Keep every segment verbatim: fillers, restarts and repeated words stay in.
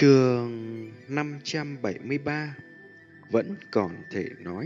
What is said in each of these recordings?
Chương năm trăm bảy mươi ba vẫn còn thể nói.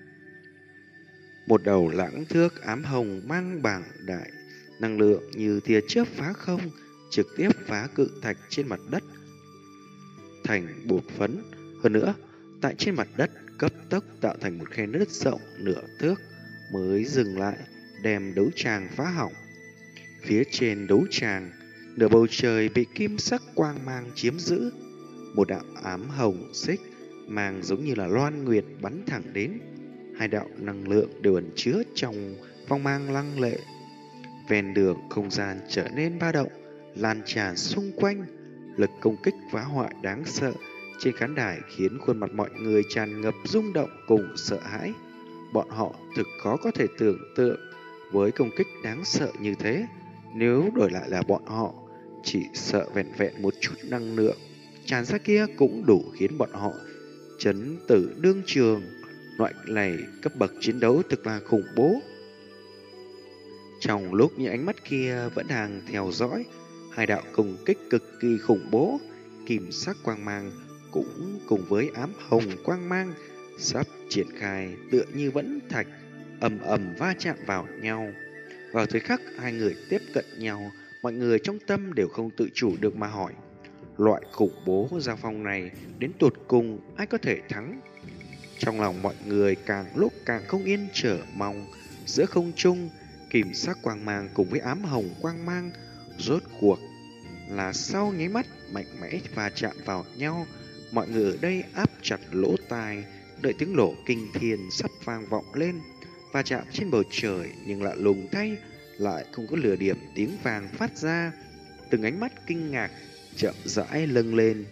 Một đầu lãng thước ám hồng mang bảng đại năng lượng như tia chớp phá không, trực tiếp phá cự thạch trên mặt đất thành bột phấn. Hơn nữa, tại trên mặt đất cấp tốc tạo thành một khe nứt rộng nửa thước mới dừng lại, đem đấu tràng phá hỏng. Phía trên đấu tràng, nửa bầu trời bị kim sắc quang mang chiếm giữ. Một đạo ám hồng xích mang giống như là loan nguyệt bắn thẳng đến. Hai đạo năng lượng đều ẩn chứa trong phong mang lăng lệ. Ven đường không gian trở nên ba động, lan tràn xung quanh, lực công kích phá hoại đáng sợ trên khán đài khiến khuôn mặt mọi người tràn ngập rung động cùng sợ hãi. Bọn họ thực khó có thể tưởng tượng với công kích đáng sợ như thế. Nếu đổi lại là bọn họ, chỉ sợ vẹn vẹn một chút năng lượng tràn ra kia cũng đủ khiến bọn họ chấn tử đương trường. Loại này cấp bậc chiến đấu thực là khủng bố. Trong lúc những ánh mắt kia vẫn đang theo dõi hai đạo công kích cực kỳ khủng bố, kim sắc quang mang cũng cùng với ám hồng quang mang sắp triển khai, tựa như vẫn thạch ầm ầm va chạm vào nhau. Vào thời khắc hai người tiếp cận nhau, mọi người trong tâm đều không tự chủ được mà hỏi: loại khủng bố giao phong này đến tột cùng ai có thể thắng? Trong lòng mọi người càng lúc càng không yên trở mong. Giữa không trung, kim sắc quang mang cùng với ám hồng quang mang rốt cuộc là sau nháy mắt mạnh mẽ và chạm vào nhau. Mọi người ở đây áp chặt lỗ tai, đợi tiếng nổ kinh thiên sắp vang vọng lên. Và chạm trên bầu trời, nhưng lạ lùng thay, lại không có lửa điểm tiếng vàng phát ra. Từng ánh mắt kinh ngạc chậm rãi lâng lên.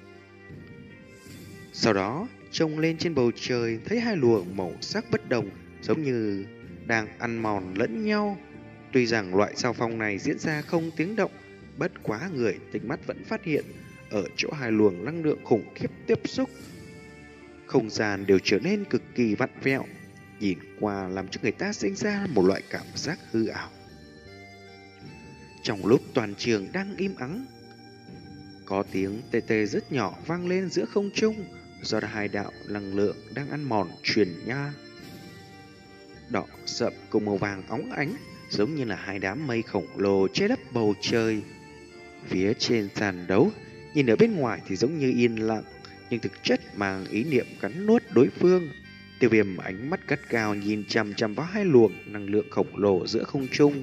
Sau đó, trông lên trên bầu trời, thấy hai luồng màu sắc bất đồng, giống như đang ăn mòn lẫn nhau. Tuy rằng loại giao phong này diễn ra không tiếng động, bất quá người tinh mắt vẫn phát hiện ở chỗ hai luồng năng lượng khủng khiếp tiếp xúc, không gian đều trở nên cực kỳ vặn vẹo, nhìn qua làm cho người ta sinh ra một loại cảm giác hư ảo. Trong lúc toàn trường đang im ắng, có tiếng tê tê rất nhỏ vang lên giữa không trung, do hai đạo năng lượng đang ăn mòn truyền nha. Đỏ sậm cùng màu vàng óng ánh, giống như là hai đám mây khổng lồ che lấp bầu trời. Phía trên sàn đấu, nhìn ở bên ngoài thì giống như yên lặng, nhưng thực chất mang ý niệm cắn nuốt đối phương. Tiêu Viêm ánh mắt gắt gao nhìn chằm chằm vào hai luồng năng lượng khổng lồ giữa không trung.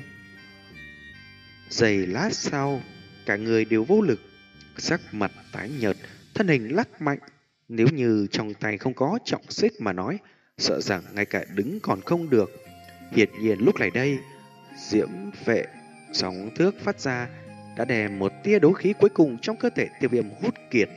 Giây lát sau, cả người đều vô lực, sắc mặt tái nhợt, thân hình lắc mạnh. Nếu như trong tay không có trọng xích mà nói, sợ rằng ngay cả đứng còn không được. Hiển nhiên lúc này đây, diễm vệ sóng thước phát ra đã đem một tia đấu khí cuối cùng trong cơ thể Tiêu Viêm hút kiệt.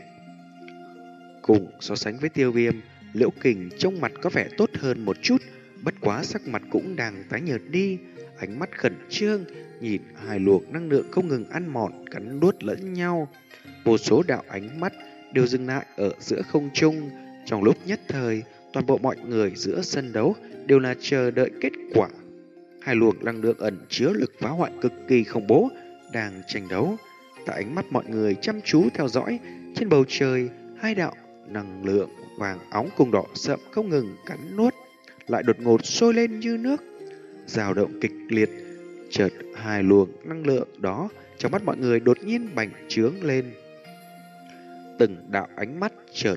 Cùng so sánh với Tiêu Viêm, Liễu Kình trông mặt có vẻ tốt hơn một chút, bất quá sắc mặt cũng đang tái nhợt đi, ánh mắt khẩn trương nhìn hai luồng năng lượng không ngừng ăn mòn cắn nuốt lẫn nhau. Vô số đạo ánh mắt đều dừng lại ở giữa không trung. Trong lúc nhất thời, toàn bộ mọi người giữa sân đấu đều là chờ đợi kết quả. Hai luồng năng lượng ẩn chứa lực phá hoại cực kỳ khủng bố đang tranh đấu. Tại ánh mắt mọi người chăm chú theo dõi, trên bầu trời hai đạo năng lượng vàng óng cùng đỏ sậm không ngừng cắn nuốt, lại đột ngột sôi lên như nước, dao động kịch liệt. Chợt hai luồng năng lượng đó trong mắt mọi người đột nhiên bành trướng lên. Từng đạo ánh mắt chợt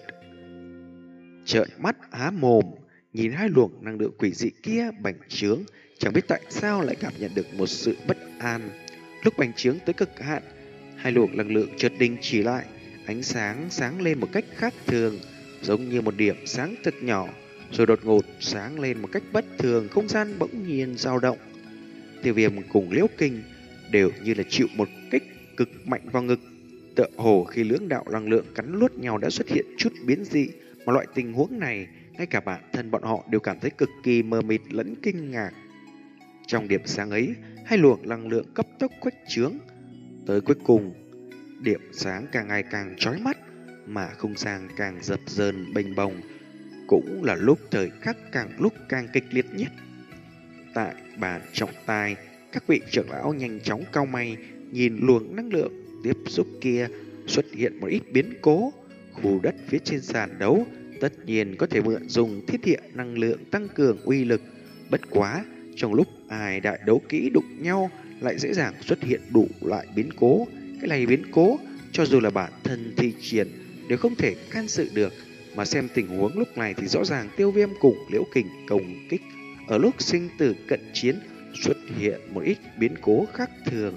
trợn mắt há mồm nhìn hai luồng năng lượng quỷ dị kia bành trướng, chẳng biết tại sao lại cảm nhận được một sự bất an. Lúc bành trướng tới cực hạn, hai luồng năng lượng chợt đình chỉ lại, ánh sáng sáng lên một cách khác thường, giống như một điểm sáng thật nhỏ, rồi đột ngột sáng lên một cách bất thường, không gian bỗng nhiên dao động. Tiêu Viêm cùng Liễu Kình đều như là chịu một kích cực mạnh vào ngực, tựa hồ khi lưỡng đạo năng lượng cắn nuốt nhau đã xuất hiện chút biến dị, mà loại tình huống này ngay cả bản thân bọn họ đều cảm thấy cực kỳ mờ mịt lẫn kinh ngạc. Trong điểm sáng ấy, hai luồng năng lượng cấp tốc khuếch trướng, tới cuối cùng điểm sáng càng ngày càng chói mắt, mà không gian càng dập dờn bềnh bồng, cũng là lúc thời khắc càng lúc càng kịch liệt nhất. Tại bàn trọng tài, các vị trưởng lão nhanh chóng cau mày nhìn luồng năng lượng tiếp xúc kia, xuất hiện một ít biến cố. Khu đất phía trên sàn đấu tất nhiên có thể mượn dùng thiết địa năng lượng tăng cường uy lực. Bất quá, trong lúc hai đại đấu kỹ đụng nhau lại dễ dàng xuất hiện đủ loại biến cố. Cái này biến cố, cho dù là bản thân thi triển đều không thể can dự được. Mà xem tình huống lúc này thì rõ ràng Tiêu Viêm cùng Liễu Kình công kích ở lúc sinh tử cận chiến xuất hiện một ít biến cố khác thường.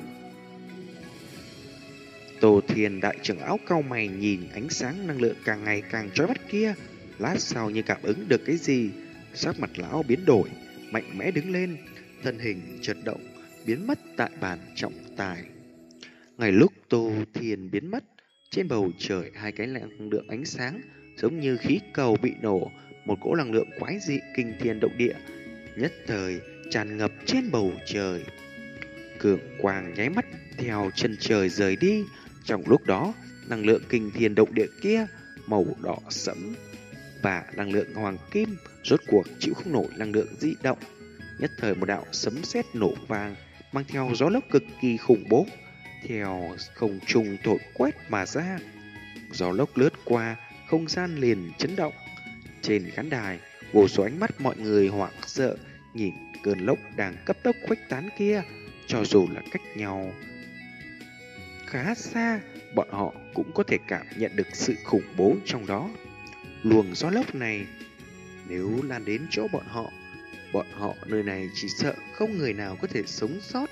Tô Thiên đại trưởng lão cau mày nhìn ánh sáng năng lượng càng ngày càng chói mắt kia, lát sau như cảm ứng được cái gì, sắc mặt lão biến đổi, mạnh mẽ đứng lên, thân hình chợt động, biến mất tại bàn trọng tài. Ngay lúc Tô Thiên biến mất, trên bầu trời hai cái năng lượng ánh sáng giống như khí cầu bị nổ, một cỗ năng lượng quái dị kinh thiên động địa nhất thời tràn ngập trên bầu trời. Cường quang nháy mắt theo chân trời rời đi. Trong lúc đó, năng lượng kinh thiên động địa kia màu đỏ sẫm và năng lượng hoàng kim rốt cuộc chịu không nổi năng lượng di động. Nhất thời một đạo sấm sét nổ vang mang theo gió lốc cực kỳ khủng bố theo không trung thổi quét mà ra. Gió lốc lướt qua, không gian liền chấn động. Trên khán đài, vô số ánh mắt mọi người hoảng sợ nhìn cơn lốc đang cấp tốc khuếch tán kia. Cho dù là cách nhau khá xa, bọn họ cũng có thể cảm nhận được sự khủng bố trong đó. Luồng gió lốc này nếu lan đến chỗ bọn họ, bọn họ nơi này chỉ sợ không người nào có thể sống sót.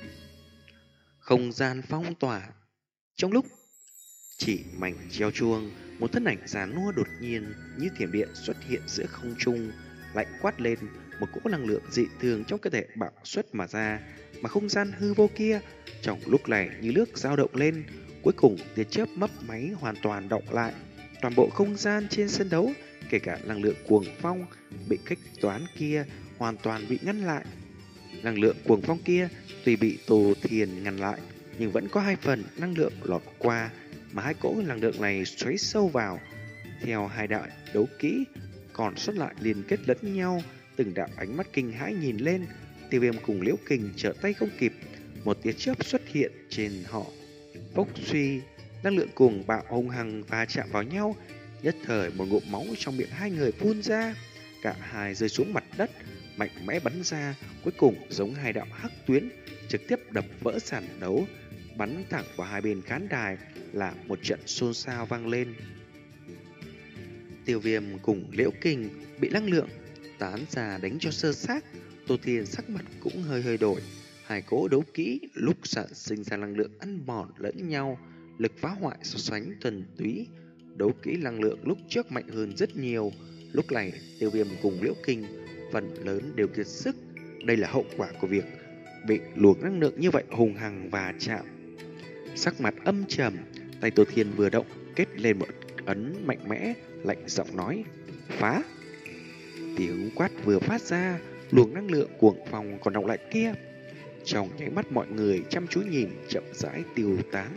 Không gian phong tỏa. Trong lúc chỉ mảnh treo chuông, một thân ảnh già nua đột nhiên như thiểm điện xuất hiện giữa không trung, lạnh quát lên, một cỗ năng lượng dị thường trong cơ thể bạo xuất mà ra, mà không gian hư vô kia trong lúc này như nước dao động lên. Cuối cùng tia chớp mấp máy hoàn toàn động lại, toàn bộ không gian trên sân đấu, kể cả năng lượng cuồng phong bị kích toán kia hoàn toàn bị ngăn lại. Năng lượng cuồng phong kia tuy bị Tô Thiên ngăn lại, nhưng vẫn có hai phần năng lượng lọt qua, mà hai cỗ năng lượng này xoáy sâu vào. Theo hai đại đấu kỹ còn sót lại liên kết lẫn nhau, từng đạo ánh mắt kinh hãi nhìn lên. Tiêu Viêm cùng Liễu Kình trở tay không kịp, một tia chớp xuất hiện trên họ. Phốc suy, năng lượng cuồng bạo hung hăng va chạm vào nhau, nhất thời một ngụm máu trong miệng hai người phun ra, cả hai rơi xuống mặt đất, mạnh mẽ bắn ra, cuối cùng giống hai đạo hắc tuyến trực tiếp đập vỡ sàn đấu, bắn thẳng vào hai bên khán đài, là một trận xôn xao vang lên. Tiêu Viêm cùng Liễu Kình bị năng lượng tán ra đánh cho sơ xác. Tô Thiên sắc mặt cũng hơi hơi đổi. Hai cỗ đấu kỹ lúc sản sinh ra năng lượng ăn mòn lẫn nhau, lực phá hoại so sánh thuần túy. Đấu kỹ năng lượng lúc trước mạnh hơn rất nhiều. Lúc này Tiêu Viêm cùng Liễu Kình phần lớn đều kiệt sức. Đây là hậu quả của việc bị luồng năng lượng như vậy hùng hằng và chạm. Sắc mặt âm trầm, tay Tô Thiên vừa động kết lên một ấn mạnh mẽ, lạnh giọng nói: phá. Tiếng quát vừa phát ra, luồng năng lượng cuồng phong còn động lại kia trong nháy mắt mọi người chăm chú nhìn chậm rãi tiêu tán.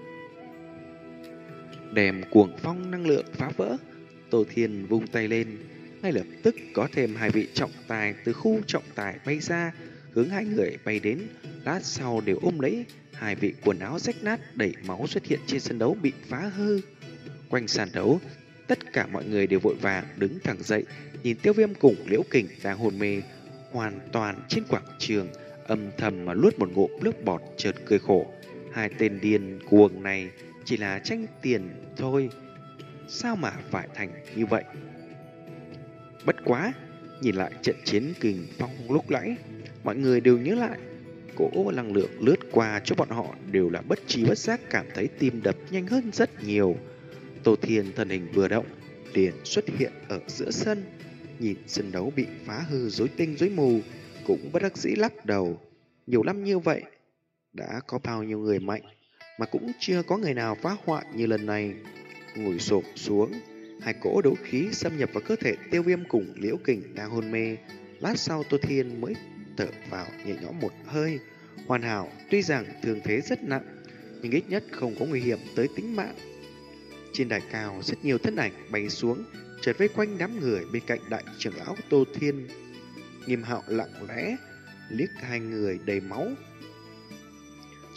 Đem cuồng phong năng lượng phá vỡ, Tô Thiên vung tay lên, ngay lập tức có thêm hai vị trọng tài từ khu trọng tài bay ra, hướng hai người bay đến. Lát sau đều ôm lấy hai vị quần áo rách nát đẩy máu xuất hiện trên sân đấu bị phá hư. Quanh sàn đấu, tất cả mọi người đều vội vàng đứng thẳng dậy, nhìn Tiêu Viêm cùng Liễu Kình đang hôn mê hoàn toàn trên quảng trường, âm thầm mà nuốt một ngụm nước bọt, chợt cười khổ. Hai tên điên cuồng này chỉ là tranh tiền thôi, sao mà phải thành như vậy? Bất quá, nhìn lại trận chiến kình phong lúc nãy, mọi người đều nhớ lại cỗ năng lượng lướt qua cho bọn họ đều là bất trí bất giác cảm thấy tim đập nhanh hơn rất nhiều. Tô Thiên thân hình vừa động, liền xuất hiện ở giữa sân, nhìn sân đấu bị phá hư rối tinh rối mù, cũng bất đắc dĩ lắc đầu. Nhiều năm như vậy, đã có bao nhiêu người mạnh, mà cũng chưa có người nào phá hoại như lần này. Ngồi xổm xuống, hai cỗ đấu khí xâm nhập vào cơ thể Tiêu Viêm cùng Liễu Kình đang hôn mê. Lát sau Tô Thiên mới thở vào nhẹ nhõm một hơi. Hoàn hảo, tuy rằng thương thế rất nặng, nhưng ít nhất không có nguy hiểm tới tính mạng. Trên đài cao, rất nhiều thân ảnh bay xuống, chợt vây quanh đám người bên cạnh đại trưởng lão Tô Thiên. Nghiêm Hạo lặng lẽ liếc hai người đầy máu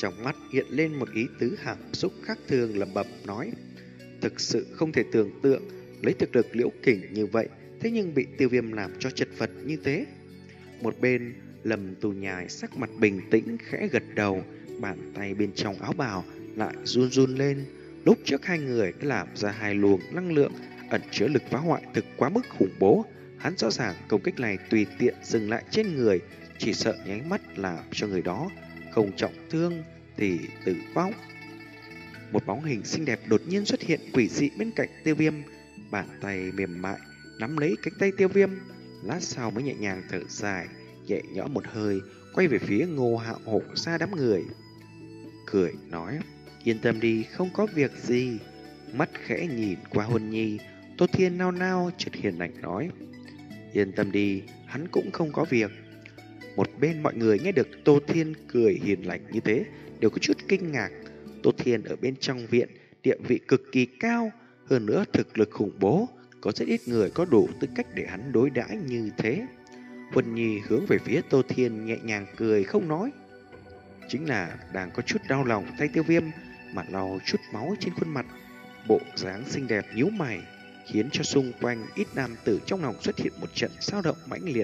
Trong mắt hiện lên một ý tứ hàm xúc khác thường, lẩm bẩm nói: thực sự không thể tưởng tượng, lấy thực lực Liễu Kình như vậy, thế nhưng bị Tiêu Viêm làm cho chật vật như thế. Một bên, Lâm Tù Nhai sắc mặt bình tĩnh khẽ gật đầu, bàn tay bên trong áo bào lại run run lên. Lúc trước hai người đã làm ra hai luồng năng lượng ẩn chứa lực phá hoại thực quá mức khủng bố. Hắn rõ ràng công kích này tùy tiện dừng lại trên người, chỉ sợ nháy mắt làm cho người đó không trọng thương thì tử vong. Một bóng hình xinh đẹp đột nhiên xuất hiện quỷ dị bên cạnh Tiêu Viêm, bàn tay mềm mại nắm lấy cánh tay Tiêu Viêm, lát sau mới nhẹ nhàng thở dài, nhẹ nhõm một hơi, quay về phía Ngô Hạo hộ xa đám người, cười nói: yên tâm đi, không có việc gì. Mắt khẽ nhìn qua Huân Nhi, Tô Thiên nao nao chợt hiền lành nói: yên tâm đi, hắn cũng không có việc. Một bên mọi người nghe được Tô Thiên cười hiền lành như thế đều có chút kinh ngạc. Tô Thiên ở bên trong viện địa vị cực kỳ cao, hơn nữa thực lực khủng bố, có rất ít người có đủ tư cách để hắn đối đãi như thế. Huân Nhi hướng về phía Tô Thiên nhẹ nhàng cười không nói, chính là đang có chút đau lòng thay Tiêu Viêm mà lau chút máu trên khuôn mặt. Bộ dáng xinh đẹp nhíu mày khiến cho xung quanh ít nam tử trong lòng xuất hiện một trận dao động mãnh liệt.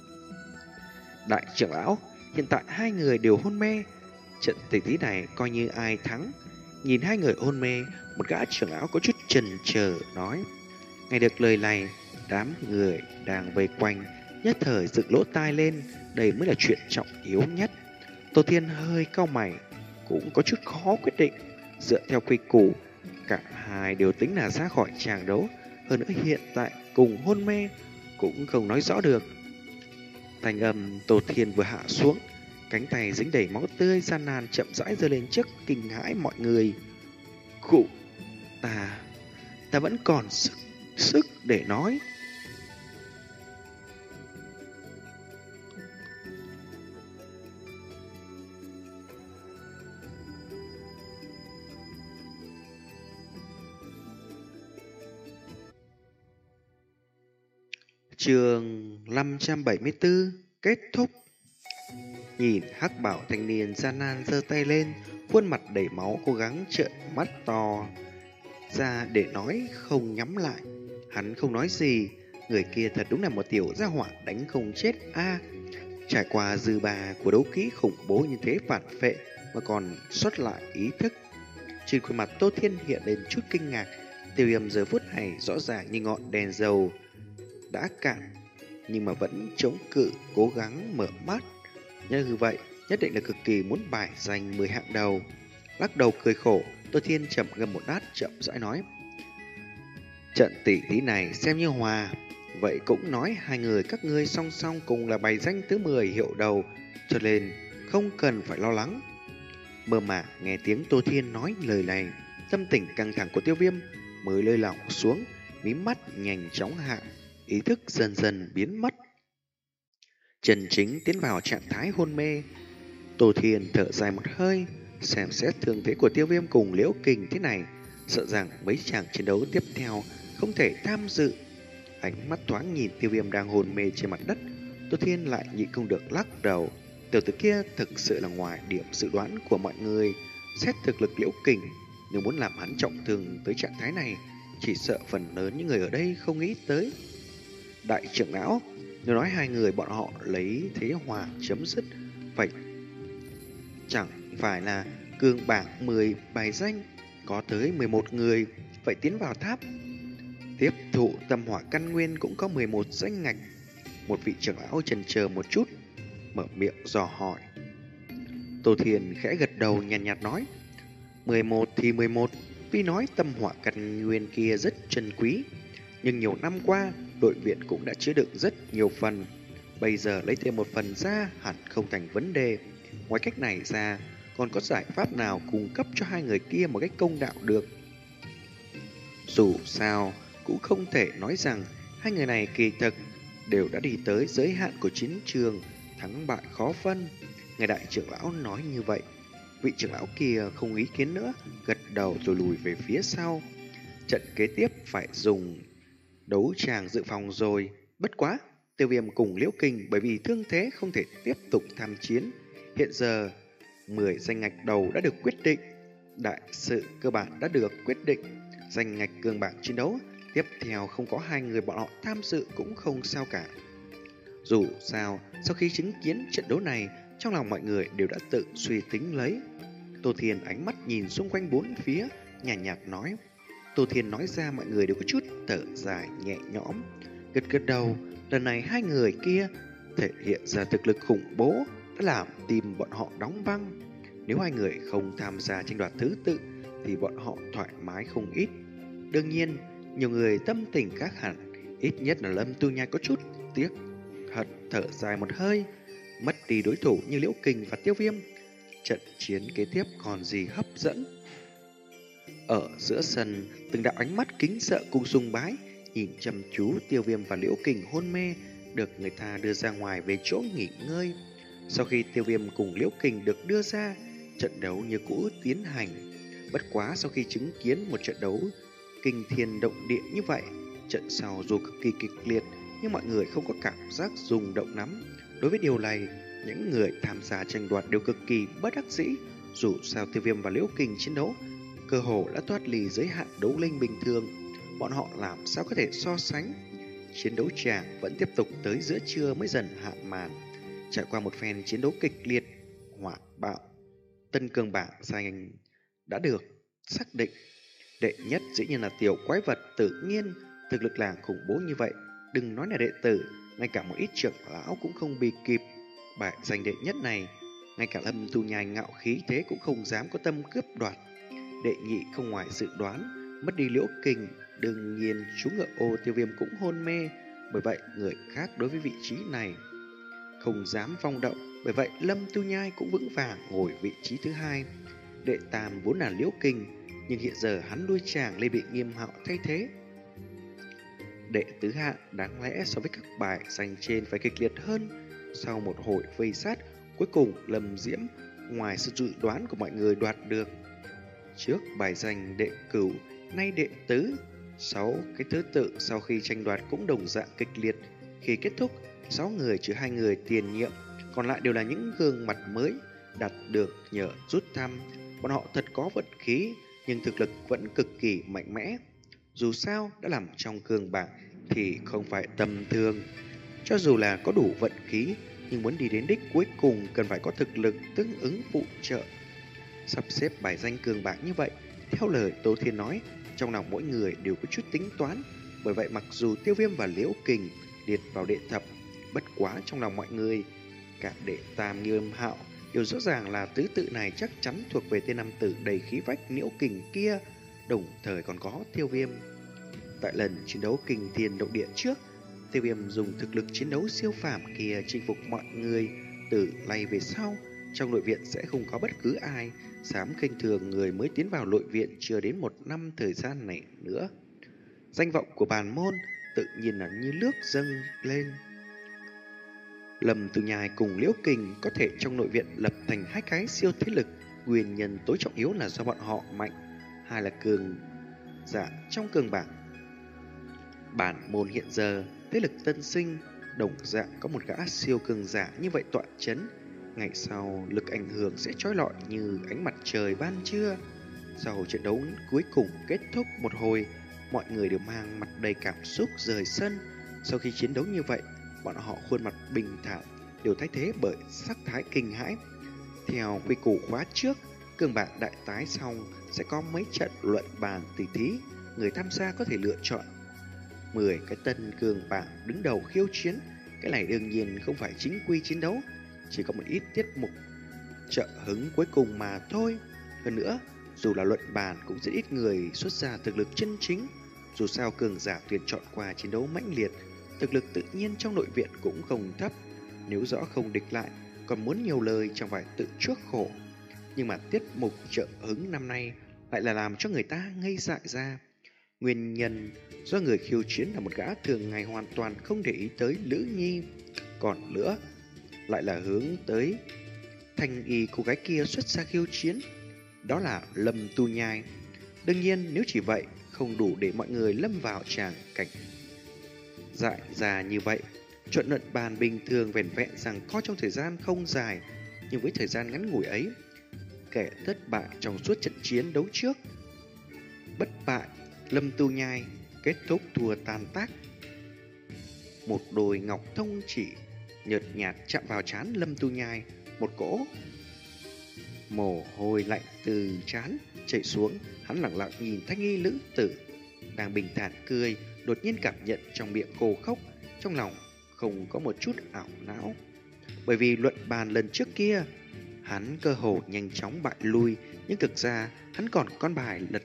Đại trưởng lão, hiện tại hai người đều hôn mê, trận tỷ thí này coi như ai thắng. Nhìn hai người hôn mê, một gã trưởng lão có chút chần chờ nói. Nghe được lời này, đám người đang vây quanh nhất thời dựng lỗ tai lên, đây mới là chuyện trọng yếu nhất. Tô Thiên hơi cau mày, cũng có chút khó quyết định. Dựa theo quy củ, cả hai đều tính là ra khỏi tràng đấu, hơn nữa hiện tại cùng hôn mê cũng không nói rõ được. Thanh âm Tô Thiên vừa hạ xuống, cánh tay dính đầy máu tươi gian nan chậm rãi giơ lên trước, kinh hãi mọi người. Khụ, ta, ta vẫn còn sức, sức để nói. Chương năm trăm bảy mươi tư kết thúc. Nhìn hắc bảo thanh niên gian nan giơ tay lên, khuôn mặt đầy máu cố gắng trợn mắt to ra để nói không nhắm lại. Hắn không nói gì, người kia thật đúng là một tiểu gia hỏa đánh không chết a. Trải qua dư bà của đấu kỹ khủng bố như thế phản phệ mà còn xuất lại ý thức. Trên khuôn mặt Tô Thiên hiện lên chút kinh ngạc. Tiêu Viêm giờ phút này rõ ràng như ngọn đèn dầu đã cạn, nhưng mà vẫn chống cự cố gắng mở mắt. Như vậy nhất định là cực kỳ muốn bài giành mười hạng đầu. Lắc đầu cười khổ, Tô Thiên chậm ngâm một đát chậm rãi nói: trận tỷ thí này xem như hòa, vậy cũng nói hai người các ngươi song song cùng là bài danh thứ mười hiệu đầu, cho nên không cần phải lo lắng. Mơ màng nghe tiếng Tô Thiên nói lời này, tâm tình căng thẳng của Tiêu Viêm mới lơi lỏng xuống, mí mắt nhanh chóng hạ, ý thức dần dần biến mất. Trần Chính tiến vào trạng thái hôn mê. Tô Thiên thở dài một hơi, xem xét thương thế của Tiêu Viêm cùng Liễu Kình thế này, sợ rằng mấy chàng chiến đấu tiếp theo không thể tham dự. Ánh mắt thoáng nhìn Tiêu Viêm đang hôn mê trên mặt đất, Tô Thiên lại nhịn không được lắc đầu. Tiểu tử kia thực sự là ngoài điểm dự đoán của mọi người. Xét thực lực Liễu Kình, nếu muốn làm hắn trọng thương tới trạng thái này, chỉ sợ phần lớn những người ở đây không nghĩ tới. Đại trưởng lão, nếu nói hai người bọn họ lấy thế hòa chấm dứt, vậy chẳng phải là cường bảng mười bài danh có tới mười một người phải tiến vào tháp. Tiếp thụ tâm hỏa căn nguyên cũng có mười một danh ngạch. Một vị trưởng lão chần chờ một chút, mở miệng dò hỏi. Tô Thiên khẽ gật đầu nhàn nhạt, nhạt nói: mười một thì mười một, tuy nói tâm hỏa căn nguyên kia rất trân quý, nhưng nhiều năm qua đội viện cũng đã chứa đựng rất nhiều phần. Bây giờ lấy thêm một phần ra hẳn không thành vấn đề. Ngoài cách này ra, còn có giải pháp nào cung cấp cho hai người kia một cách công đạo được? Dù sao, cũng không thể nói rằng hai người này kỳ thực đều đã đi tới giới hạn của chiến trường, thắng bại khó phân. Ngài đại trưởng lão nói như vậy, vị trưởng lão kia không ý kiến nữa, gật đầu rồi lùi về phía sau. Trận kế tiếp phải dùng đấu tràng dự phòng rồi. Bất quá, Tiêu Viêm cùng Liễu Kình bởi vì thương thế không thể tiếp tục tham chiến, hiện giờ Mười danh ngạch đầu đã được quyết định. Đại sự cơ bản đã được quyết định. Danh ngạch cường bảng chiến đấu tiếp theo không có hai người bọn họ tham dự cũng không sao cả. Dù sao, sau khi chứng kiến trận đấu này, trong lòng mọi người đều đã tự suy tính lấy. Tô Thiên ánh mắt nhìn xung quanh bốn phía, nhàn nhạt, nhạt nói. Tô Thiên nói ra mọi người đều có chút thở dài nhẹ nhõm. Gật gật đầu, lần này hai người kia thể hiện ra thực lực khủng bố đã làm tim bọn họ đóng băng. Nếu hai người không tham gia tranh đoạt thứ tự thì bọn họ thoải mái không ít. Đương nhiên, nhiều người tâm tình khác hẳn, ít nhất là Lâm Tu Nhai có chút tiếc hận thở dài một hơi. Mất đi đối thủ như Liễu Kình và Tiêu Viêm, trận chiến kế tiếp còn gì hấp dẫn. Ở giữa sân, từng đạo ánh mắt kính sợ cùng sùng bái nhìn chăm chú Tiêu Viêm và Liễu Kình hôn mê được người ta đưa ra ngoài về chỗ nghỉ ngơi. Sau khi Tiêu Viêm cùng Liễu Kình được đưa ra, trận đấu như cũ tiến hành. Bất quá sau khi chứng kiến một trận đấu kinh thiên động địa như vậy, trận sau dù cực kỳ kịch liệt nhưng mọi người không có cảm giác rung động lắm. Đối với điều này, những người tham gia tranh đoạt đều cực kỳ bất đắc dĩ. Dù sao Tiêu Viêm và Liễu Kình chiến đấu cơ hồ đã thoát ly giới hạn đấu linh bình thường, bọn họ làm sao có thể so sánh. Chiến đấu tràng vẫn tiếp tục tới giữa trưa mới dần hạ màn. Trải qua một phen chiến đấu kịch liệt, hỏa bạo, tân cường bảng giành đã được xác định. Đệ nhất dĩ nhiên là tiểu quái vật tự nhiên, thực lực làng khủng bố như vậy, đừng nói là đệ tử, ngay cả một ít trưởng lão cũng không bị kịp. Bài giành đệ nhất này, ngay cả Lâm Tu Nhai ngạo khí thế cũng không dám có tâm cướp đoạt. Đệ nhị không ngoài dự đoán, mất đi Liễu Kình, đương nhiên chú ngựa ô Tiêu Viêm cũng hôn mê. Bởi vậy người khác đối với vị trí này không dám vong động, bởi vậy Lâm Tu Nhai cũng vững vàng ngồi vị trí thứ hai. Đệ tam vốn là Liễu Kình, nhưng hiện giờ hắn đuôi chàng lên bị Nghiêm Hạo thay thế. Đệ tứ hạng đáng lẽ so với các bài giành trên phải kịch liệt hơn. Sau một hồi vây sát, cuối cùng Lâm Diễm ngoài sự dự đoán của mọi người đoạt được. Trước bài giành đệ cửu, nay đệ tứ, sáu cái thứ tự sau khi tranh đoạt cũng đồng dạng kịch liệt. Khi kết thúc, sáu người trừ hai người tiền nhiệm, còn lại đều là những gương mặt mới đạt được nhờ rút thăm. Bọn họ thật có vận khí, nhưng thực lực vẫn cực kỳ mạnh mẽ. Dù sao đã làm trong cường bảng thì không phải tầm thường. Cho dù là có đủ vận khí, nhưng muốn đi đến đích cuối cùng cần phải có thực lực tương ứng phụ trợ. Sắp xếp bài danh cường bảng như vậy, theo lời Tô Thiên nói, trong lòng mỗi người đều có chút tính toán. Bởi vậy mặc dù Tiêu Viêm và Liễu Kình liệt vào đệ thập, bất quá trong lòng mọi người, cả đệ tam Nghiêm Hạo đều rõ ràng là tứ tự này chắc chắn thuộc về tên nam tử đầy khí phách Liễu Kình kia, đồng thời còn có Tiêu Viêm. Tại lần chiến đấu kinh thiên động địa trước, Tiêu Viêm dùng thực lực chiến đấu siêu phàm kia chinh phục mọi người. Từ nay về sau, trong nội viện sẽ không có bất cứ ai dám khinh thường người mới tiến vào nội viện chưa đến một năm thời gian này nữa. Danh vọng của bản môn tự nhiên là như nước dâng lên. Lâm Tu Nhai cùng Liễu Kình có thể trong nội viện lập thành hai cái siêu thế lực, nguyên nhân tối trọng yếu là do bọn họ mạnh, hai là cường giả trong cường bảng. Bản môn hiện giờ thế lực tân sinh đồng dạng có một gã siêu cường giả như vậy tọa chấn, ngày sau lực ảnh hưởng sẽ chói lọi như ánh mặt trời ban trưa. Sau trận đấu cuối cùng kết thúc một hồi, mọi người đều mang mặt đầy cảm xúc rời sân. Sau khi chiến đấu như vậy, bọn họ khuôn mặt bình thản đều thay thế bởi sắc thái kinh hãi. Theo quy củ khóa trước, cường bảng đại tái xong sẽ có mấy trận luận bàn tỷ thí, người tham gia có thể lựa chọn mười cái tân cường bảng đứng đầu khiêu chiến. Cái này đương nhiên không phải chính quy chiến đấu, chỉ có một ít tiết mục trợ hứng cuối cùng mà thôi. Hơn nữa, dù là luận bàn cũng rất ít người xuất ra thực lực chân chính. Dù sao cường giả tuyển chọn qua chiến đấu mãnh liệt, thực lực tự nhiên trong nội viện cũng không thấp. Nếu rõ không địch lại, còn muốn nhiều lời chẳng phải tự chuốc khổ. Nhưng mà tiết mục trợ hứng năm nay lại là làm cho người ta ngây dại ra. Nguyên nhân do người khiêu chiến là một gã thường ngày hoàn toàn không để ý tới Lữ Nhi, còn nữa lại là hướng tới thanh y cô gái kia xuất ra khiêu chiến, đó là Lâm Tu Nhai. Đương nhiên nếu chỉ vậy không đủ để mọi người lâm vào tràng cảnh dại già như vậy. Trận luận bàn bình thường vẻn vẹn rằng có trong thời gian không dài, nhưng với thời gian ngắn ngủi ấy, kẻ thất bại trong suốt trận chiến đấu trước. Bất bại, Lâm Tu Nhai kết thúc thua tan tác. Một đôi ngọc thông chỉ nhợt nhạt chạm vào trán Lâm Tu Nhai, một cỗ mồ hôi lạnh từ trán chảy xuống. Hắn lặng lặng nhìn thanh y lữ tử đang bình thản cười, đột nhiên cảm nhận trong miệng cô khóc, trong lòng không có một chút ảo não. Bởi vì luận bàn lần trước kia, hắn cơ hồ nhanh chóng bại lui, nhưng thực ra hắn còn con bài lật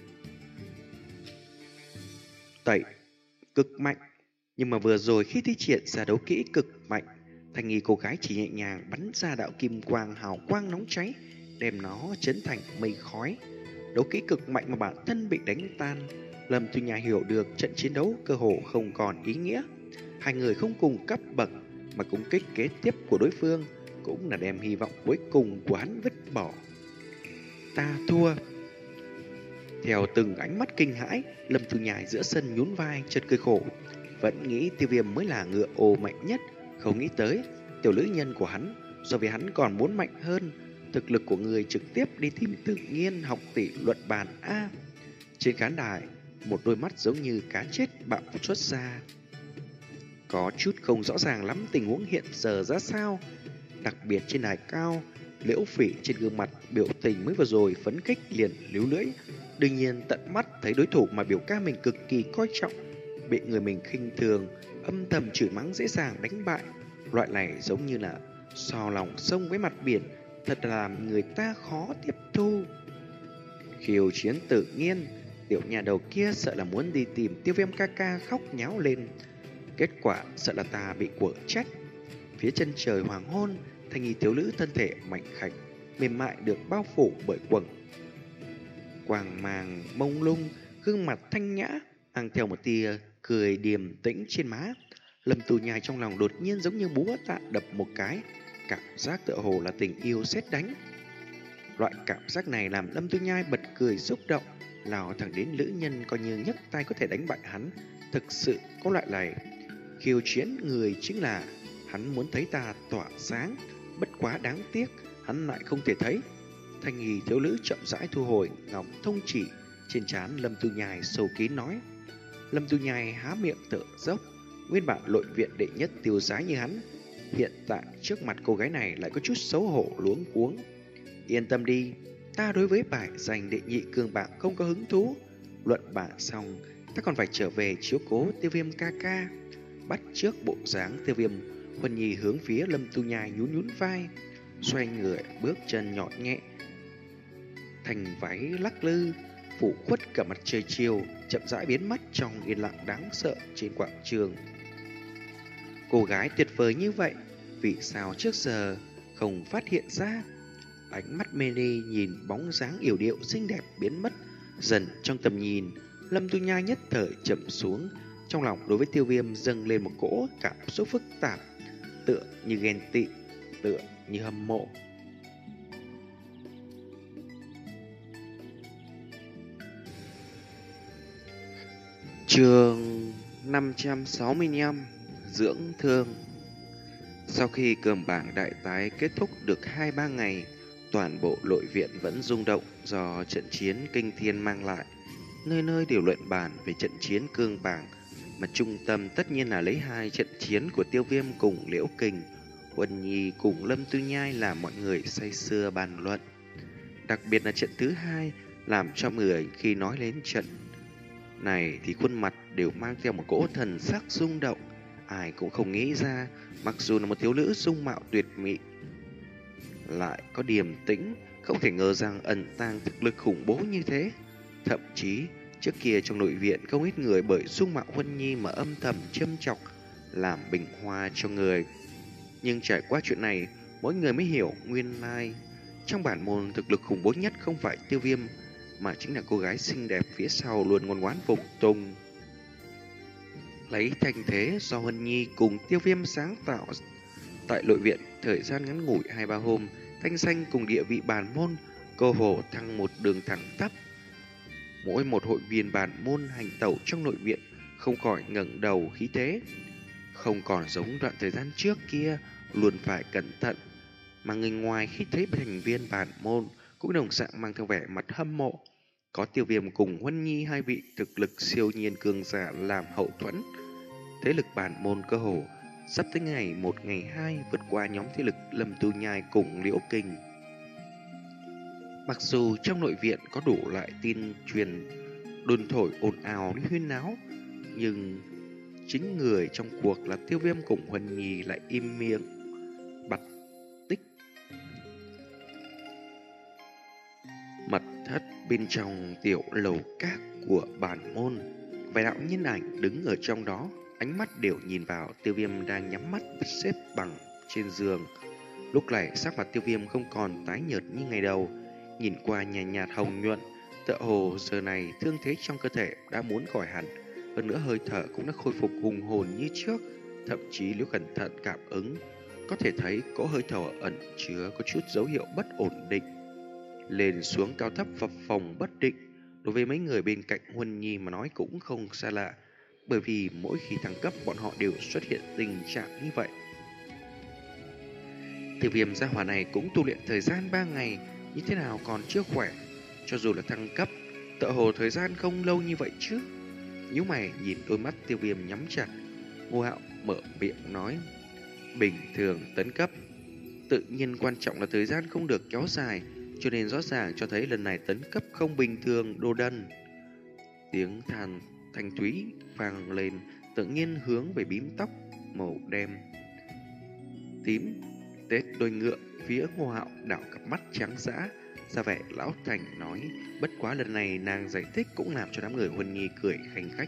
tẩy cực mạnh. Nhưng mà vừa rồi khi thi triển ra đấu kỹ cực mạnh, thanh nghi cô gái chỉ nhẹ nhàng bắn ra đạo kim quang hào quang nóng cháy, đem nó chấn thành mây khói. Đấu kỹ cực mạnh mà bản thân bị đánh tan, Lâm Tu Nhai hiểu được trận chiến đấu cơ hồ không còn ý nghĩa. Hai người không cùng cấp bậc, mà cũng kích kế tiếp của đối phương cũng là đem hy vọng cuối cùng của hắn vứt bỏ. Ta thua. Theo từng ánh mắt kinh hãi, Lâm Tu Nhai giữa sân nhún vai chợt cười khổ. Vẫn nghĩ Tiêu Viêm mới là ngựa ồ mạnh nhất, không nghĩ tới tiểu nữ nhân của hắn so với hắn còn muốn mạnh hơn. Thực lực của người trực tiếp đi tìm tự nhiên học tỷ luận bàn A. Trên khán đài, một đôi mắt giống như cá chết bạo xuất ra. Có chút không rõ ràng lắm tình huống hiện giờ ra sao. Đặc biệt trên đài cao, Liễu Phỉ trên gương mặt biểu tình mới vừa rồi phấn khích liền líu lưỡi. Đương nhiên tận mắt thấy đối thủ mà biểu ca mình cực kỳ coi trọng bị người mình khinh thường, âm thầm chửi mắng dễ dàng đánh bại. Loại này giống như là sò lòng sông với mặt biển, thật là làm người ta khó tiếp thu. Khiêu chiến tự nhiên, tiểu nhà đầu kia sợ là muốn đi tìm Tiêu Viêm ca ca khóc nháo lên. Kết quả sợ là ta bị quở trách. Phía chân trời hoàng hôn, thanh nghi thiếu nữ thân thể mạnh khảnh, mềm mại được bao phủ bởi quầng quàng màng mông lung, gương mặt thanh nhã, mang theo một tia cười điềm tĩnh trên má. Lâm Tu Nhai trong lòng đột nhiên giống như búa tạ đập một cái, cảm giác tựa hồ là tình yêu sét đánh. Loại cảm giác này làm Lâm Tu Nhai bật cười xúc động, lao thẳng đến nữ nhân coi như nhấc tay có thể đánh bại hắn. Thực sự có loại này khiêu chiến người chính là hắn muốn thấy ta tỏa sáng, bất quá đáng tiếc hắn lại không thể thấy. Thanh nghi thiếu nữ chậm rãi thu hồi ngọc thông chỉ trên trán Lâm Tu Nhai, sâu kín nói. Lâm Tu Nhai há miệng thở dốc. Nguyên bản nội viện đệ nhất tiêu sái như hắn, hiện tại trước mặt cô gái này lại có chút xấu hổ luống cuống. Yên tâm đi, ta đối với bài giành đệ nhị cường bảng không có hứng thú. Luận bảng xong, ta còn phải trở về chiếu cố Tiêu Viêm ca ca. Bắt trước bộ dáng Tiêu Viêm, Huân Nhi hướng phía Lâm Tu Nhai nhún nhún vai, xoay người bước chân nhỏ nhẹ, thành váy lắc lư phủ khuất cả mặt trời chiều, chậm rãi biến mất trong yên lặng đáng sợ trên quảng trường. Cô gái tuyệt vời như vậy, vì sao trước giờ không phát hiện ra? Ánh mắt mê ly nhìn bóng dáng yểu điệu xinh đẹp biến mất dần trong tầm nhìn. Lâm Tu Nhai nhất thời chậm xuống, trong lòng đối với Tiêu Viêm dâng lên một cỗ cảm xúc phức tạp, tựa như ghen tị, tựa như hâm mộ. Chương năm trăm sáu mươi lăm, dưỡng thương. Sau khi cơm bảng đại tái kết thúc được hai ba ngày, toàn bộ nội viện vẫn rung động do trận chiến kinh thiên mang lại. Nơi nơi đều luận bàn về trận chiến cương bảng, mà trung tâm tất nhiên là lấy hai trận chiến của Tiêu Viêm cùng Liễu Kình, Huân Nhi cùng Lâm Tu Nhai làm mọi người say sưa bàn luận. Đặc biệt là trận thứ hai làm cho người khi nói đến trận này thì khuôn mặt đều mang theo một cỗ thần sắc rung động. Ai cũng không nghĩ ra, mặc dù là một thiếu nữ dung mạo tuyệt mỹ, lại có điềm tĩnh, không thể ngờ rằng ẩn tàng thực lực khủng bố như thế. Thậm chí trước kia trong nội viện không ít người bởi dung mạo Huân Nhi mà âm thầm châm chọc, làm bình hoa cho người. Nhưng trải qua chuyện này, mỗi người mới hiểu nguyên lai trong bản môn thực lực khủng bố nhất không phải Tiêu Viêm, mà chính là cô gái xinh đẹp phía sau luôn ngoan ngoãn phục tùng. Lấy thanh thế do Huân Nhi cùng Tiêu Viêm sáng tạo tại nội viện, thời gian ngắn ngủi hai ba hôm, thanh danh cùng địa vị bản môn cơ hồ thăng một đường thẳng tắp. Mỗi một hội viên bản môn hành tẩu trong nội viện không khỏi ngẩng đầu khí thế, không còn giống đoạn thời gian trước kia luôn phải cẩn thận, mà người ngoài khi thấy thành viên bản môn cũng đồng dạng mang theo vẻ mặt hâm mộ. Có Tiêu Viêm cùng Huân Nhi hai vị thực lực siêu nhiên cường giả làm hậu thuẫn, thế lực bản môn cơ hồ sắp tới ngày một ngày hai vượt qua nhóm thế lực Lâm Tu Nhai cùng Liễu Kình. Mặc dù trong nội viện có đủ loại tin truyền đồn thổi ồn ào huyên náo, nhưng chính người trong cuộc là Tiêu Viêm cùng Huân Nhi lại im miệng bặt tích. Mật thất bên trong tiểu lầu các của bản môn, vài đạo nhân ảnh đứng ở trong đó, ánh mắt đều nhìn vào Tiêu Viêm đang nhắm mắt xếp bằng trên giường. Lúc này sắc mặt Tiêu Viêm không còn tái nhợt như ngày đầu, nhìn qua nhàn nhạt, nhạt hồng nhuận, tựa hồ giờ này thương thế trong cơ thể đã muốn khỏi hẳn, hơn nữa hơi thở cũng đã khôi phục hùng hồn như trước. Thậm chí nếu cẩn thận cảm ứng, có thể thấy cỗ hơi thở ẩn chứa có chút dấu hiệu bất ổn định, lên xuống cao thấp phập phồng bất định. Đối với mấy người bên cạnh Huân Nhi mà nói cũng không xa lạ, bởi vì mỗi khi thăng cấp bọn họ đều xuất hiện tình trạng như vậy. Tiêu Viêm gia hỏa này cũng tu luyện thời gian ba ngày, như thế nào còn chưa khỏe, cho dù là thăng cấp, tựa hồ thời gian không lâu như vậy chứ. Nhíu mày nhìn đôi mắt Tiêu Viêm nhắm chặt, Ngô Hạo mở miệng nói: bình thường tấn cấp, tự nhiên quan trọng là thời gian không được kéo dài, cho nên rõ ràng cho thấy lần này tấn cấp không bình thường đồ đần. Tiếng than thanh thúy vang lên, tự nhiên hướng về bím tóc màu đen tím tết đôi ngựa phía Ngô Hạo đảo cặp mắt trắng dã, ra vẻ lão thành nói. Bất quá lần này nàng giải thích cũng làm cho đám người Huân Nhi cười khanh khách.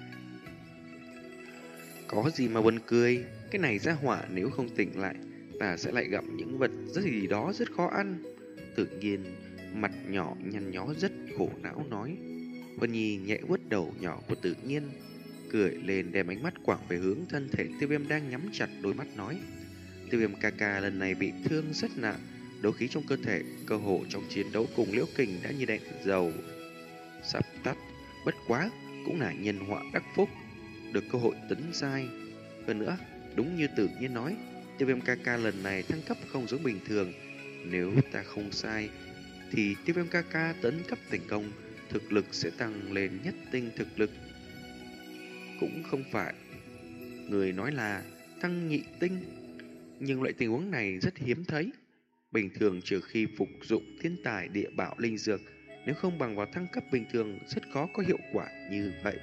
Có gì mà buồn cười, cái này ra hỏa nếu không tỉnh lại, ta sẽ lại gặp những vật rất gì đó rất khó ăn. Tự nhiên mặt nhỏ nhăn nhó rất khổ não nói. Huân Nhi nhẹ vuốt đầu nhỏ của Tự Nhiên, cười lên đem ánh mắt quảng về hướng thân thể Tiêu Viêm đang nhắm chặt đôi mắt nói: Tiêu Viêm ca ca lần này bị thương rất nặng, đấu khí trong cơ thể cơ hồ trong chiến đấu cùng Liễu Kình đã như đèn dầu sắp tắt. Bất quá cũng là nhân họa đắc phúc, được cơ hội tấn giai. Hơn nữa đúng như Tự Nhiên nói, Tiêu Viêm ca ca lần này thăng cấp không giống bình thường. Nếu ta không sai thì Tiêu Viêm ca ca tấn cấp thành công, thực lực sẽ tăng lên nhất tinh thực lực. Cũng không phải người nói là tăng nhị tinh, nhưng loại tình huống này rất hiếm thấy. Bình thường trừ khi phục dụng thiên tài địa bảo linh dược, nếu không bằng vào thăng cấp bình thường rất khó có hiệu quả như vậy.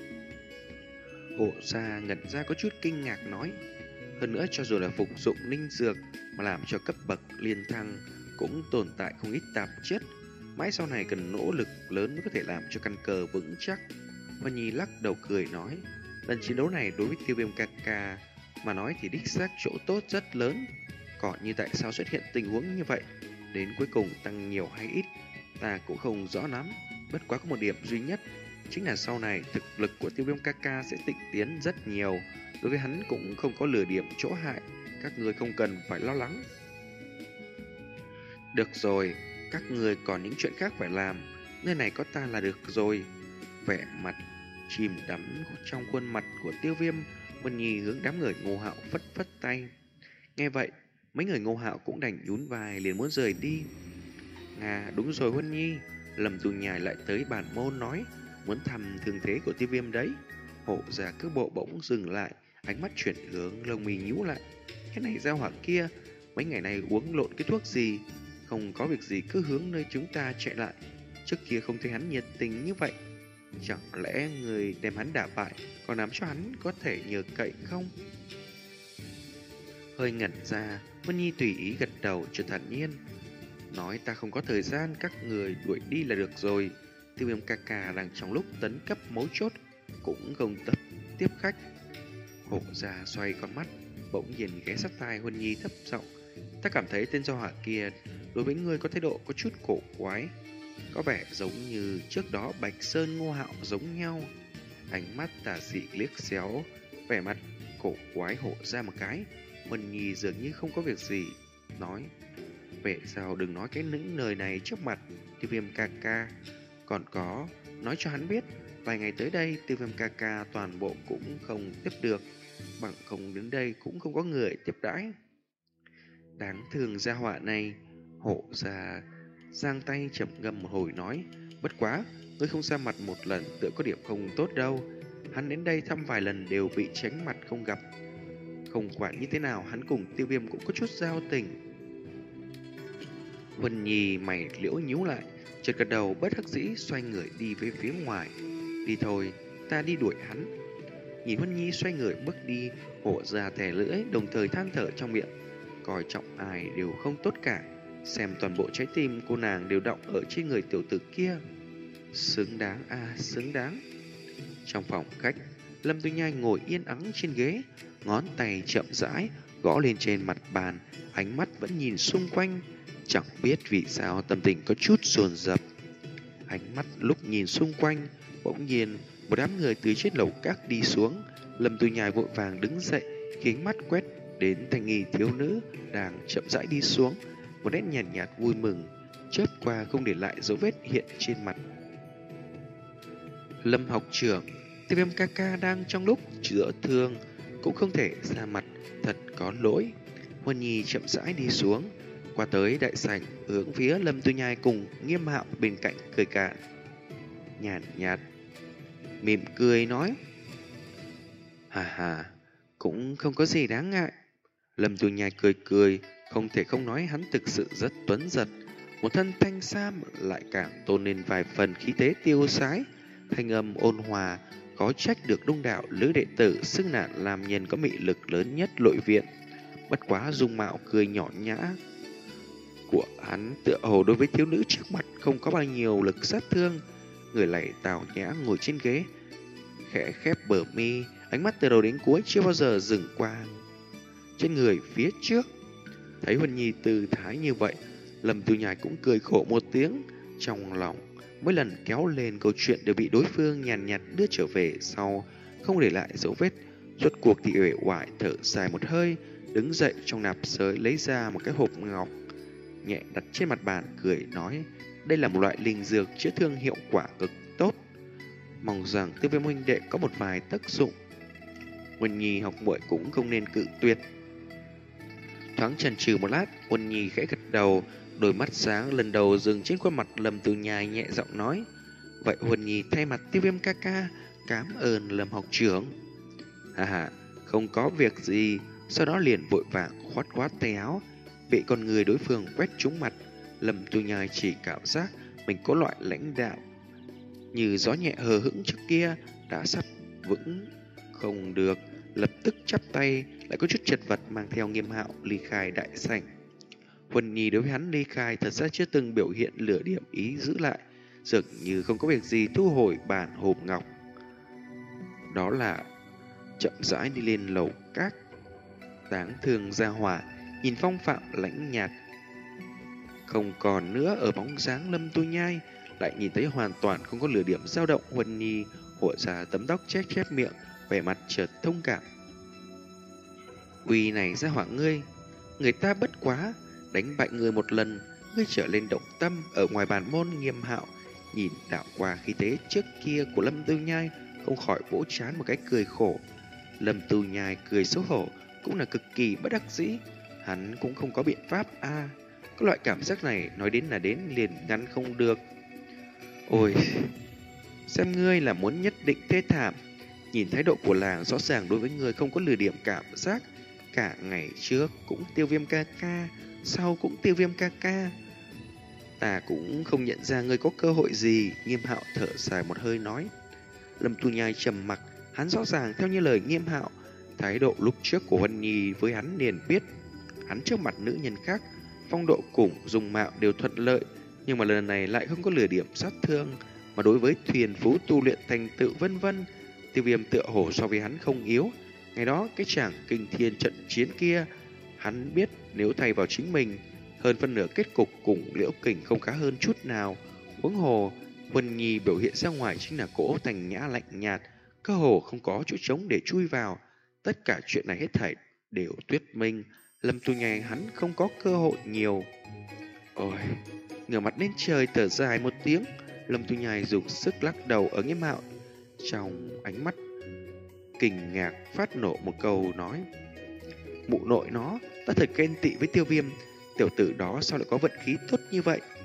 Hộ gia ngẩn ra có chút kinh ngạc nói: hơn nữa cho dù là phục dụng linh dược mà làm cho cấp bậc liên thăng, cũng tồn tại không ít tạp chất, mãi sau này cần nỗ lực lớn mới có thể làm cho căn cơ vững chắc. Hoa Nhi lắc đầu cười nói: lần chiến đấu này đối với Tiêu Viêm ca ca mà nói thì đích xác chỗ tốt rất lớn. Còn như tại sao xuất hiện tình huống như vậy, đến cuối cùng tăng nhiều hay ít, ta cũng không rõ lắm. Bất quá có một điểm duy nhất, chính là sau này thực lực của Tiêu Viêm ca ca sẽ tịnh tiến rất nhiều. Đối với hắn cũng không có lừa điểm chỗ hại, các người không cần phải lo lắng. Được rồi, các người còn những chuyện khác phải làm, nơi này có ta là được rồi. Vẻ mặt chìm đắm trong khuôn mặt của Tiêu Viêm, Vân Nhi hướng đám người Ngô Hạo phất phất tay. Nghe vậy, mấy người Ngô Hạo cũng đành nhún vai liền muốn rời đi. Nga, đúng rồi Huân Nhi, Lâm Tu Nhai lại tới bản môn nói muốn thăm thương thế của Tiêu Viêm đấy. Hộ gia cước bộ bỗng dừng lại, ánh mắt chuyển hướng, lông mì nhíu lại. Cái này ra hỏa kia, mấy ngày nay uống lộn cái thuốc gì? Không có việc gì cứ hướng nơi chúng ta chạy lại. Trước kia không thấy hắn nhiệt tình như vậy, chẳng lẽ người đem hắn đả bại còn làm cho hắn có thể nhờ cậy không? Hơi ngẩn ra, Vân Nhi tùy ý gật đầu cho thản nhiên nói: ta không có thời gian, các người đuổi đi là được rồi. Tiêu Viêm ca ca đang trong lúc tấn cấp mấu chốt, cũng không tập tiếp khách. Hộ gia xoay con mắt, bỗng nhiên ghé sát tai Huân Nhi thấp giọng: ta cảm thấy tên do hỏa kia đối với ngươi có thái độ có chút cổ quái, có vẻ giống như trước đó Bạch Sơn Ngô Hạo giống nhau. Ánh mắt tà dị liếc xéo vẻ mặt cổ quái hộ ra một cái. Huân Nhi dường như không có việc gì nói: vậy sao đừng nói cái những lời này trước mặt Tiêu Viêm ca ca. Còn có, nói cho hắn biết vài ngày tới đây Tiêu Viêm ca ca toàn bộ cũng không tiếp được, bằng không đến đây cũng không có người tiếp đãi. Đáng thương gia họa này. Hộ gia giang tay chậm ngâm một hồi nói, bất quá, ngươi không ra mặt một lần tựa có điểm không tốt đâu. Hắn đến đây thăm vài lần đều bị tránh mặt không gặp. Không quản như thế nào, hắn cùng Tiêu Viêm cũng có chút giao tình. Vân Nhi mày liễu nhíu lại, chợt gật đầu bất đắc dĩ xoay người đi về phía ngoài. Đi thôi, ta đi đuổi hắn. Nhìn Vân Nhi xoay người bước đi, hổ ra thè lưỡi, đồng thời than thở trong miệng. Coi trọng ai đều không tốt cả, xem toàn bộ trái tim cô nàng đều đọng ở trên người tiểu tử kia. Xứng đáng a, à, xứng đáng. Trong phòng khách, Lâm Tư Nhai ngồi yên ắng trên ghế, ngón tay chậm rãi gõ lên trên mặt bàn, ánh mắt vẫn nhìn xung quanh, chẳng biết vì sao tâm tình có chút dồn dập. Ánh mắt lúc nhìn xung quanh, bỗng nhiên một đám người từ trên lầu các đi xuống. Lâm Tư Nhai vội vàng đứng dậy, khiến mắt quét đến thanh nghi thiếu nữ đang chậm rãi đi xuống, một nét nhàn nhạt, nhạt vui mừng chớp qua không để lại dấu vết hiện trên mặt. Lâm học trưởng, Tiêu Viêm ca ca đang trong lúc chữa thương, cũng không thể ra mặt, thật có lỗi. Huân Nhi chậm rãi đi xuống, qua tới đại sảnh, hướng phía Lâm Tư Nhai cùng Nghiêm Hạo bên cạnh cười cạn. Nhàn nhạt, mỉm cười nói, hà hà, cũng không có gì đáng ngại. Lâm Tư Nhai cười cười, không thể không nói hắn thực sự rất tuấn giật. Một thân thanh sam lại càng tôn lên vài phần khí thế tiêu sái, thanh âm ôn hòa, có trách được đông đảo lữ đệ tử xưng nạn làm nhân có mị lực lớn nhất nội viện. Bất quá dung mạo cười nhỏ nhã của hắn tựa hồ đối với thiếu nữ trước mặt không có bao nhiêu lực sát thương. Người này tào nhã ngồi trên ghế, khẽ khép bờ mi, ánh mắt từ đầu đến cuối chưa bao giờ dừng qua trên người phía trước. Thấy Huân Nhi tư thái như vậy, Lâm Tư Nhai cũng cười khổ một tiếng, trong lòng mỗi lần kéo lên câu chuyện đều bị đối phương nhàn nhạt đưa trở về sau, không để lại dấu vết. Rốt cuộc thì uể oải thở dài một hơi, đứng dậy trong nạp giới lấy ra một cái hộp ngọc, nhẹ đặt trên mặt bàn, cười nói, đây là một loại linh dược chữa thương hiệu quả cực tốt, mong rằng Tiêu Viêm huynh đệ có một vài tác dụng. Huân Nhi học muội cũng không nên cự tuyệt. Thoáng chần chừ một lát, Huân Nhi khẽ gật đầu, đôi mắt sáng lần đầu dừng trên khuôn mặt Lâm Tư Nhai, nhẹ giọng nói, vậy Huân Nhi thay mặt Tiêu Viêm ca ca cảm ơn Lâm học trưởng. Hà hà, không có việc gì. Sau đó liền vội vàng khoát khoát tay áo, bị con người đối phương quét trúng mặt. Lâm Tư Nhai chỉ cảm giác mình có loại lãnh đạo như gió nhẹ hờ hững trước kia đã sắp vững không được, lập tức chắp tay, lại có chút chật vật mang theo Nghiêm Hạo ly khai đại sảnh. Huân Nhi đối với hắn ly khai thật ra chưa từng biểu hiện lửa điểm ý giữ lại, dường như không có việc gì thu hồi bản hộp ngọc. Đó là chậm rãi đi lên lầu các. Đáng thương gia hỏa nhìn phong phạm lãnh nhạt không còn nữa ở bóng dáng Lâm Tư Nhai, lại nhìn thấy hoàn toàn không có lửa điểm dao động. Huân Nhi hộ ra tấm tóc chép chép miệng, vẻ mặt chợt thông cảm. Uy này gia hỏa ngươi, người ta bất quá đánh bại người một lần, ngươi trở lên động tâm. Ở ngoài bàn môn, Nghiêm Hạo nhìn đảo qua khí thế trước kia của Lâm Tư Nhai, không khỏi vỗ trán một cái cười khổ. Lâm Tư Nhai cười xấu hổ, cũng là cực kỳ bất đắc dĩ. Hắn cũng không có biện pháp a à, có loại cảm giác này nói đến là đến liền ngăn không được. Ôi, xem ngươi là muốn nhất định thê thảm. Nhìn thái độ của làng rõ ràng đối với ngươi không có lừa điểm cảm giác. Cả ngày trước cũng Tiêu Viêm ca ca, sau cũng Tiêu Viêm ca ca, ta cũng không nhận ra ngươi có cơ hội gì. Nghiêm Hạo thở dài một hơi nói. Lâm Tu Nhai trầm mặc, hắn rõ ràng theo như lời Nghiêm Hạo, thái độ lúc trước của Huân Nhi với hắn liền biết, hắn trước mặt nữ nhân khác, phong độ cùng dùng mạo đều thuận lợi, nhưng mà lần này lại không có lừa điểm sát thương, mà đối với thuyền phú tu luyện thành tựu vân vân, Tiêu Viêm tựa hồ so với hắn không yếu. Ngày đó cái chàng kinh thiên trận chiến kia, hắn biết nếu thay vào chính mình, hơn phân nửa kết cục cùng Liễu Kình không khá hơn chút nào. Huống hồ Huân Nhi biểu hiện ra ngoài chính là cỗ thành nhã lạnh nhạt, cơ hồ không có chỗ trống để chui vào. Tất cả chuyện này hết thảy đều thuyết minh Lâm Tu Nhai hắn không có cơ hội nhiều. Ôi, ngửa mặt lên trời thở dài một tiếng, Lâm Tu Nhai dùng sức lắc đầu ở Nghiêm Hạo, trong ánh mắt kinh ngạc phát nổ một câu nói: mụ nội nó, ta thật ghen tị với Tiêu Viêm, tiểu tử đó sao lại có vận khí tốt như vậy.